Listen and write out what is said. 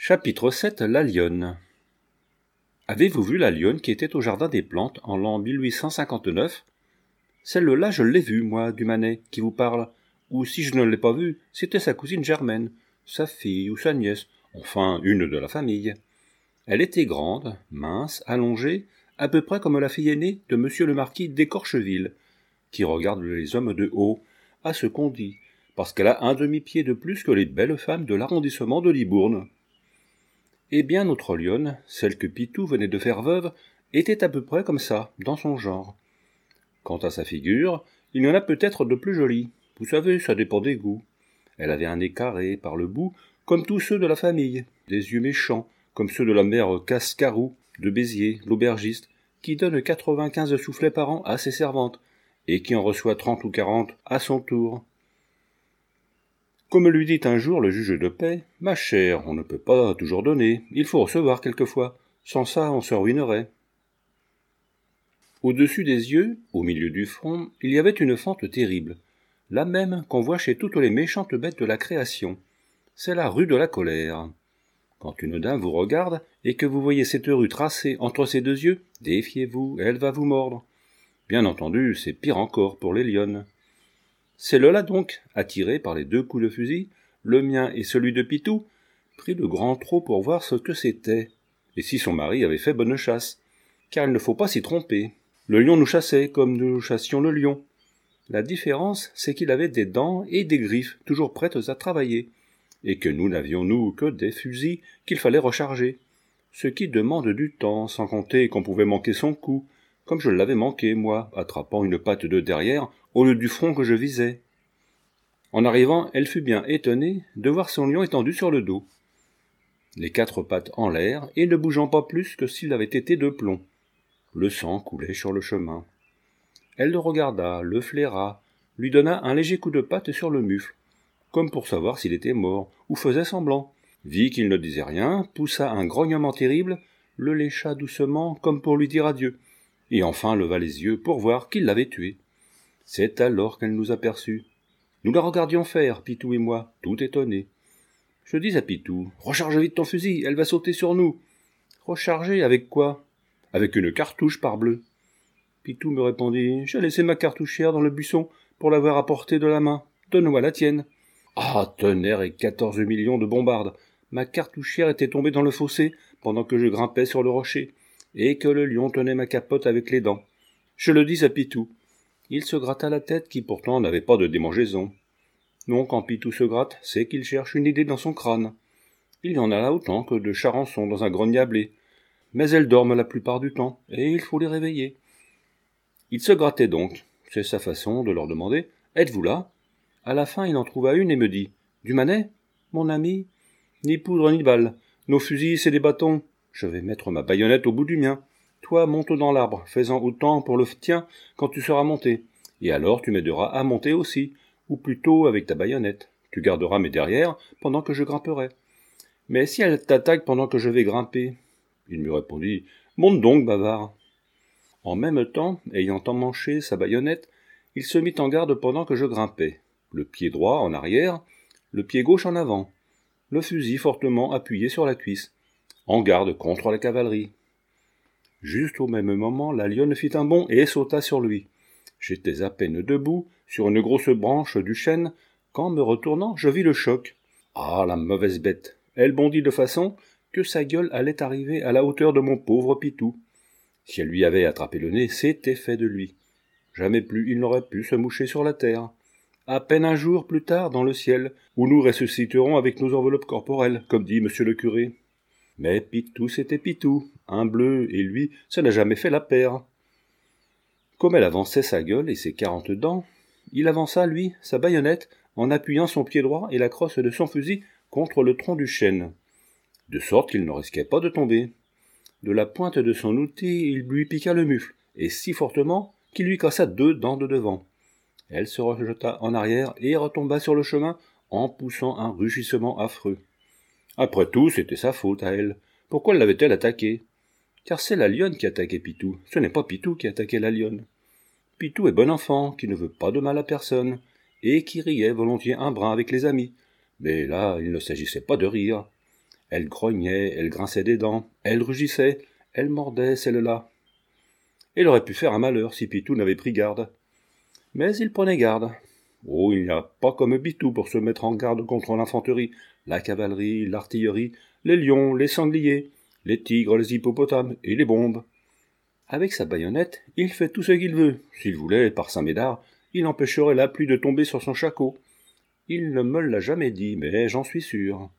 Chapitre 7. La lionne. Avez-vous vu la lionne qui était au jardin des plantes en l'an 1859 ? Celle-là, je l'ai vue, moi, du Manet, qui vous parle. Ou si je ne l'ai pas vue, c'était sa cousine Germaine, sa fille ou sa nièce, enfin une de la famille. Elle était grande, mince, allongée, à peu près comme la fille aînée de monsieur le marquis d'Écorcheville, qui regarde les hommes de haut, à ce qu'on dit, parce qu'elle a un demi-pied de plus que les belles femmes de l'arrondissement de Libourne. Eh bien, notre lionne, celle que Pitou venait de faire veuve, était à peu près comme ça, dans son genre. Quant à sa figure, il y en a peut-être de plus jolies. Vous savez, ça dépend des goûts. Elle avait un nez carré par le bout, comme tous ceux de la famille, des yeux méchants, comme ceux de la mère Cascarou, de Béziers, l'aubergiste, qui donne 95 soufflets par an à ses servantes, et qui en reçoit 30 ou 40 à son tour. Comme lui dit un jour le juge de paix, « Ma chère, on ne peut pas toujours donner, il faut recevoir quelquefois, sans ça on se ruinerait. » Au-dessus des yeux, au milieu du front, il y avait une fente terrible, la même qu'on voit chez toutes les méchantes bêtes de la création. C'est la rue de la colère. Quand une dame vous regarde et que vous voyez cette rue tracée entre ses deux yeux, défiez-vous, elle va vous mordre. Bien entendu, c'est pire encore pour les lionnes. Celle-là donc, attirée par les 2 coups de fusil, le mien et celui de Pitou, prit le grand trot pour voir ce que c'était, et si son mari avait fait bonne chasse, car il ne faut pas s'y tromper. Le lion nous chassait comme nous chassions le lion. La différence, c'est qu'il avait des dents et des griffes toujours prêtes à travailler, et que nous n'avions, nous, que des fusils qu'il fallait recharger, ce qui demande du temps, sans compter qu'on pouvait manquer son coup, comme je l'avais manqué, moi, attrapant une patte de derrière au lieu du front que je visais. En arrivant, elle fut bien étonnée de voir son lion étendu sur le dos, les 4 pattes en l'air et ne bougeant pas plus que s'il avait été de plomb. Le sang coulait sur le chemin. Elle le regarda, le flaira, lui donna un léger coup de patte sur le mufle, comme pour savoir s'il était mort, ou faisait semblant, vit qu'il ne disait rien, poussa un grognement terrible, le lécha doucement comme pour lui dire adieu, et enfin leva les yeux pour voir qu'il l'avait tué. C'est alors qu'elle nous aperçut. Nous la regardions faire, Pitou et moi, tout étonnés. Je dis à Pitou, « Recharge vite ton fusil, elle va sauter sur nous. »« Recharger avec quoi ?»« Avec une cartouche, parbleu. » Pitou me répondit, « J'ai laissé ma cartouchière dans le buisson pour l'avoir à portée de la main. Donne-moi la tienne. » Ah, tonnerre et 14 millions de bombardes. Ma cartouchière était tombée dans le fossé pendant que je grimpais sur le rocher, et que le lion tenait ma capote avec les dents. Je le dis à Pitou. Il se gratta la tête qui pourtant n'avait pas de démangeaison. Non, quand Pitou se gratte, c'est qu'il cherche une idée dans son crâne. Il y en a là autant que de charançons dans un grenier à blé. Mais elles dorment la plupart du temps, et il faut les réveiller. Il se grattait donc. C'est sa façon de leur demander « Êtes-vous là ?» À la fin, il en trouva une et me dit « Du Manet, mon ami ? Ni poudre ni balles. Nos fusils, c'est des bâtons. Je vais mettre ma baïonnette au bout du mien. Toi, monte dans l'arbre, fais-en autant pour le tien quand tu seras monté. Et alors tu m'aideras à monter aussi, ou plutôt avec ta baïonnette. Tu garderas mes derrières pendant que je grimperai. Mais si elle t'attaque pendant que je vais grimper ?» Il me répondit « Monte donc, bavard. » En même temps, ayant emmanché sa baïonnette, il se mit en garde pendant que je grimpais. Le pied droit en arrière, le pied gauche en avant, le fusil fortement appuyé sur la cuisse, en garde contre la cavalerie. Juste au même moment, la lionne fit un bond et sauta sur lui. J'étais à peine debout, sur une grosse branche du chêne, quand, me retournant, je vis le choc. Ah, la mauvaise bête! Elle bondit de façon que sa gueule allait arriver à la hauteur de mon pauvre Pitou. Si elle lui avait attrapé le nez, c'était fait de lui. Jamais plus il n'aurait pu se moucher sur la terre. À peine un jour plus tard dans le ciel, où nous ressusciterons avec nos enveloppes corporelles, comme dit monsieur le curé. Mais Pitou, c'était Pitou, un bleu, et lui, ça n'a jamais fait la paire. Comme elle avançait sa gueule et ses 40 dents, il avança, lui, sa baïonnette, en appuyant son pied droit et la crosse de son fusil contre le tronc du chêne, de sorte qu'il ne risquait pas de tomber. De la pointe de son outil, il lui piqua le mufle, et si fortement qu'il lui cassa 2 dents de devant. Elle se rejeta en arrière et retomba sur le chemin en poussant un rugissement affreux. Après tout, c'était sa faute à elle. Pourquoi l'avait-elle attaqué ? Car c'est la lionne qui attaquait Pitou, ce n'est pas Pitou qui attaquait la lionne. Pitou est bon enfant, qui ne veut pas de mal à personne, et qui riait volontiers un brin avec les amis. Mais là, il ne s'agissait pas de rire. Elle grognait, elle grinçait des dents, elle rugissait, elle mordait celle-là. Elle aurait pu faire un malheur si Pitou n'avait pris garde. Mais il prenait garde. Oh, il n'y a pas comme Pitou pour se mettre en garde contre l'infanterie, la cavalerie, l'artillerie, les lions, les sangliers, les tigres, les hippopotames et les bombes. Avec sa baïonnette, il fait tout ce qu'il veut. S'il voulait, par Saint-Médard, il empêcherait la pluie de tomber sur son shako. Il ne me l'a jamais dit, mais j'en suis sûr.